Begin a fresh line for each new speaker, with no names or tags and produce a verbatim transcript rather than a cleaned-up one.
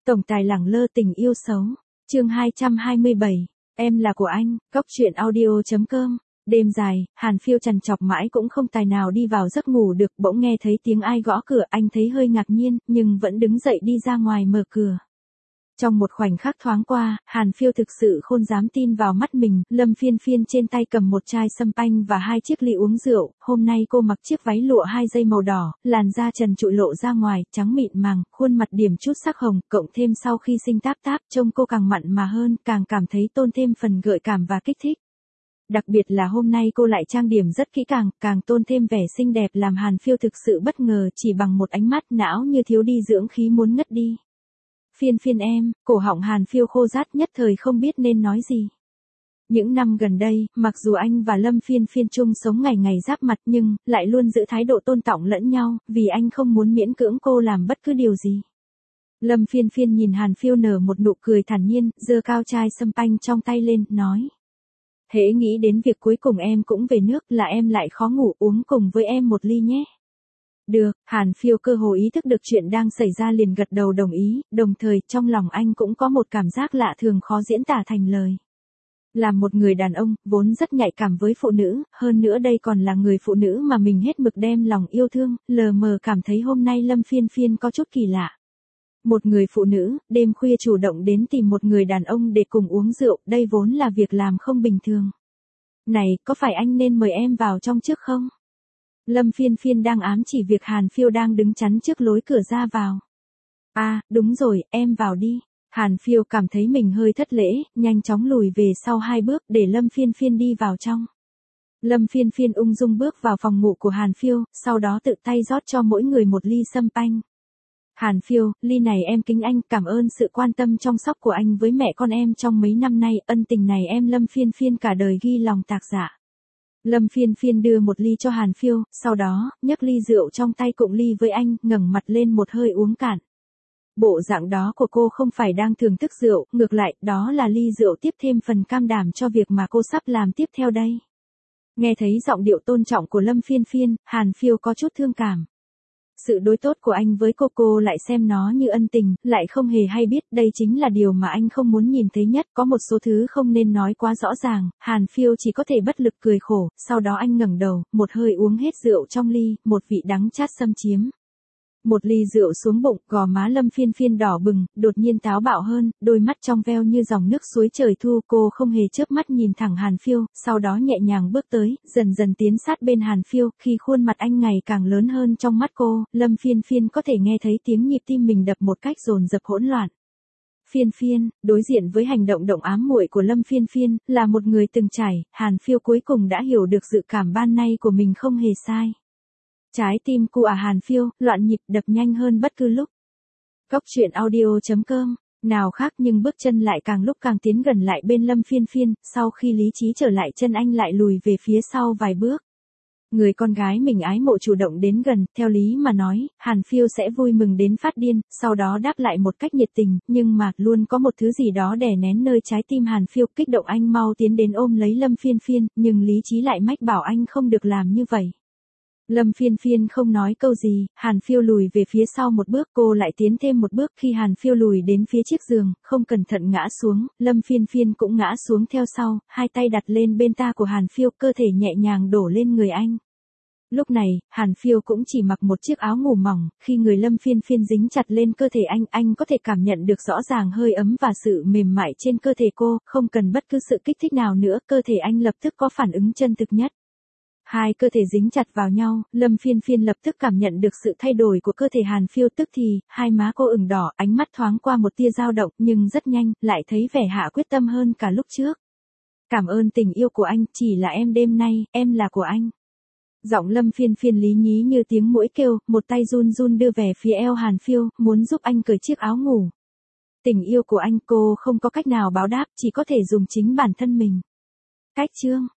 Tổng tài lẳng lơ tình yêu xấu. Chương hai trăm hai mươi bảy. Em là của anh. Góc truyện audio chấm com. Đêm dài, Hàn Phiêu trằn trọc mãi cũng không tài nào đi vào giấc ngủ được, bỗng nghe thấy tiếng ai gõ cửa, anh thấy hơi ngạc nhiên, nhưng vẫn đứng dậy đi ra ngoài mở cửa. Trong một khoảnh khắc thoáng qua, Hàn Phiêu thực sự không dám tin vào mắt mình, Lâm Phiên Phiên trên tay cầm một chai sâm panh và hai chiếc ly uống rượu, hôm nay cô mặc chiếc váy lụa hai dây màu đỏ, làn da trần trụi lộ ra ngoài, trắng mịn màng, khuôn mặt điểm chút sắc hồng, cộng thêm sau khi sinh táp táp, trông cô càng mặn mà hơn, càng cảm thấy tôn thêm phần gợi cảm và kích thích. Đặc biệt là hôm nay cô lại trang điểm rất kỹ càng, càng tôn thêm vẻ xinh đẹp làm Hàn Phiêu thực sự bất ngờ chỉ bằng một ánh mắt não như thiếu đi dưỡng khí muốn ngất đi. Phiên Phiên em, cổ họng Hàn Phiêu khô rát nhất thời không biết nên nói gì. Những năm gần đây, mặc dù anh và Lâm Phiên Phiên chung sống ngày ngày giáp mặt nhưng, lại luôn giữ thái độ tôn trọng lẫn nhau, vì anh không muốn miễn cưỡng cô làm bất cứ điều gì. Lâm Phiên Phiên nhìn Hàn Phiêu nở một nụ cười thản nhiên, giơ cao chai sâm panh trong tay lên, nói. Hễ nghĩ đến việc cuối cùng em cũng về nước là em lại khó ngủ, uống cùng với em một ly nhé. Được, Hàn Phiêu cơ hồ ý thức được chuyện đang xảy ra liền gật đầu đồng ý, đồng thời trong lòng anh cũng có một cảm giác lạ thường khó diễn tả thành lời. Làm một người đàn ông, vốn rất nhạy cảm với phụ nữ, hơn nữa đây còn là người phụ nữ mà mình hết mực đem lòng yêu thương, lờ mờ cảm thấy hôm nay Lâm Phiên Phiên có chút kỳ lạ. Một người phụ nữ, đêm khuya chủ động đến tìm một người đàn ông để cùng uống rượu, đây vốn là việc làm không bình thường. Này, có phải anh nên mời em vào trong trước không? Lâm Phiên Phiên đang ám chỉ việc Hàn Phiêu đang đứng chắn trước lối cửa ra vào. À, đúng rồi, em vào đi. Hàn Phiêu cảm thấy mình hơi thất lễ, nhanh chóng lùi về sau hai bước để Lâm Phiên Phiên đi vào trong. Lâm Phiên Phiên ung dung bước vào phòng ngủ của Hàn Phiêu, sau đó tự tay rót cho mỗi người một ly sâm panh. Hàn Phiêu, ly này em kính anh, cảm ơn sự quan tâm chăm sóc của anh với mẹ con em trong mấy năm nay, ân tình này em Lâm Phiên Phiên cả đời ghi lòng tạc dạ. Lâm Phiên Phiên đưa một ly cho Hàn Phiêu, sau đó, nhấc ly rượu trong tay cụng ly với anh, ngẩng mặt lên một hơi uống cạn. Bộ dạng đó của cô không phải đang thưởng thức rượu, ngược lại, đó là ly rượu tiếp thêm phần cam đảm cho việc mà cô sắp làm tiếp theo đây. Nghe thấy giọng điệu tôn trọng của Lâm Phiên Phiên, Hàn Phiêu có chút thương cảm. Sự đối tốt của anh với cô cô lại xem nó như ân tình, lại không hề hay biết, đây chính là điều mà anh không muốn nhìn thấy nhất, có một số thứ không nên nói quá rõ ràng, Hàn Phiêu chỉ có thể bất lực cười khổ, sau đó anh ngẩng đầu, một hơi uống hết rượu trong ly, một vị đắng chát xâm chiếm. Một ly rượu xuống bụng, gò má Lâm Phiên Phiên đỏ bừng, đột nhiên táo bạo hơn, đôi mắt trong veo như dòng nước suối trời thu, cô không hề chớp mắt nhìn thẳng Hàn Phiêu, sau đó nhẹ nhàng bước tới, dần dần tiến sát bên Hàn Phiêu, khi khuôn mặt anh ngày càng lớn hơn trong mắt cô, Lâm Phiên Phiên có thể nghe thấy tiếng nhịp tim mình đập một cách dồn dập hỗn loạn. Phiên Phiên, đối diện với hành động động ám muội của Lâm Phiên Phiên, là một người từng trải, Hàn Phiêu cuối cùng đã hiểu được dự cảm ban nay của mình không hề sai. Trái tim của à Hàn Phiêu, loạn nhịp đập nhanh hơn bất cứ lúc. Góc truyện audio chấm com, nào khác nhưng bước chân lại càng lúc càng tiến gần lại bên Lâm Phiên Phiên, sau khi lý trí trở lại chân anh lại lùi về phía sau vài bước. Người con gái mình ái mộ chủ động đến gần, theo lý mà nói, Hàn Phiêu sẽ vui mừng đến phát điên, sau đó đáp lại một cách nhiệt tình, nhưng mà, luôn có một thứ gì đó đè nén nơi trái tim Hàn Phiêu, kích động anh mau tiến đến ôm lấy Lâm Phiên Phiên, nhưng lý trí lại mách bảo anh không được làm như vậy. Lâm Phiên Phiên không nói câu gì, Hàn Phiêu lùi về phía sau một bước, cô lại tiến thêm một bước, khi Hàn Phiêu lùi đến phía chiếc giường, không cẩn thận ngã xuống, Lâm Phiên Phiên cũng ngã xuống theo sau, hai tay đặt lên bên ta của Hàn Phiêu, cơ thể nhẹ nhàng đổ lên người anh. Lúc này, Hàn Phiêu cũng chỉ mặc một chiếc áo ngủ mỏng, khi người Lâm Phiên Phiên dính chặt lên cơ thể anh, anh có thể cảm nhận được rõ ràng hơi ấm và sự mềm mại trên cơ thể cô, không cần bất cứ sự kích thích nào nữa, cơ thể anh lập tức có phản ứng chân thực nhất. Hai cơ thể dính chặt vào nhau, Lâm Phiên Phiên lập tức cảm nhận được sự thay đổi của cơ thể Hàn Phiêu, tức thì, hai má cô ửng đỏ, ánh mắt thoáng qua một tia dao động, nhưng rất nhanh, lại thấy vẻ hạ quyết tâm hơn cả lúc trước. Cảm ơn tình yêu của anh, chỉ là em đêm nay, em là của anh. Giọng Lâm Phiên Phiên lý nhí như tiếng muỗi kêu, một tay run run đưa về phía eo Hàn Phiêu, muốn giúp anh cởi chiếc áo ngủ. Tình yêu của anh cô không có cách nào báo đáp, chỉ có thể dùng chính bản thân mình. Cách chương